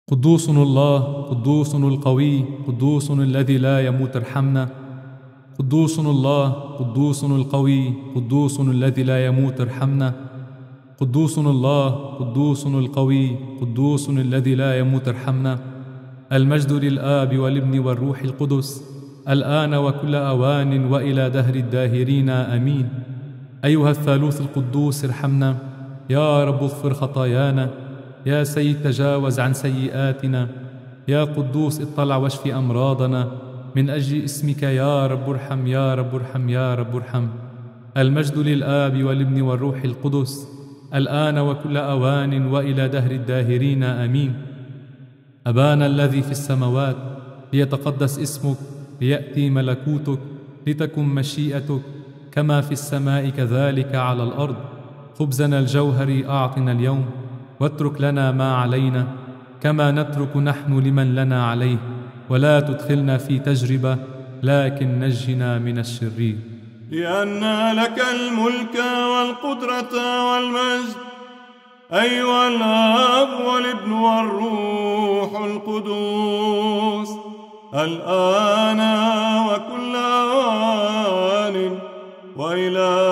قدوس الله، قدوس القوي، قدوس الذي لا يموت ارحمنا. قدوس الله، قدوس القوي، قدوس الذي لا يموت ارحمنا. قدوس الله، قدوس القوي، قدوس الذي لا يموت ارحمنا. المجد للآب والابن والروح القدس، الآن وكل أوان وإلى دهر الداهرين آمين. أيها الثالوث القدوس ارحمنا. يا رب اغفر خطايانا. يا سيد تجاوز عن سيئاتنا. يا قدوس اطلع واشف أمراضنا. من أجل اسمك يا رب ارحم، يا رب ارحم، يا رب ارحم. المجد للآب والابن والروح القدس، الآن وكل أوان وإلى دهر الداهرين آمين. أبانا الذي في السماوات، ليتقدس اسمك، ليأتي ملكوتك، لتكن مشيئتك كما في السماء كذلك على الأرض. خبزنا الجوهري أعطنا اليوم، واترك لنا ما علينا كما نترك نحن لمن لنا عليه، ولا تدخلنا في تجربة لكن نجنا من الشرير. لأن لك الملك والقدرة والمجد، أيها الآب والابن والروح القدوس، الآن وكل آن وإلى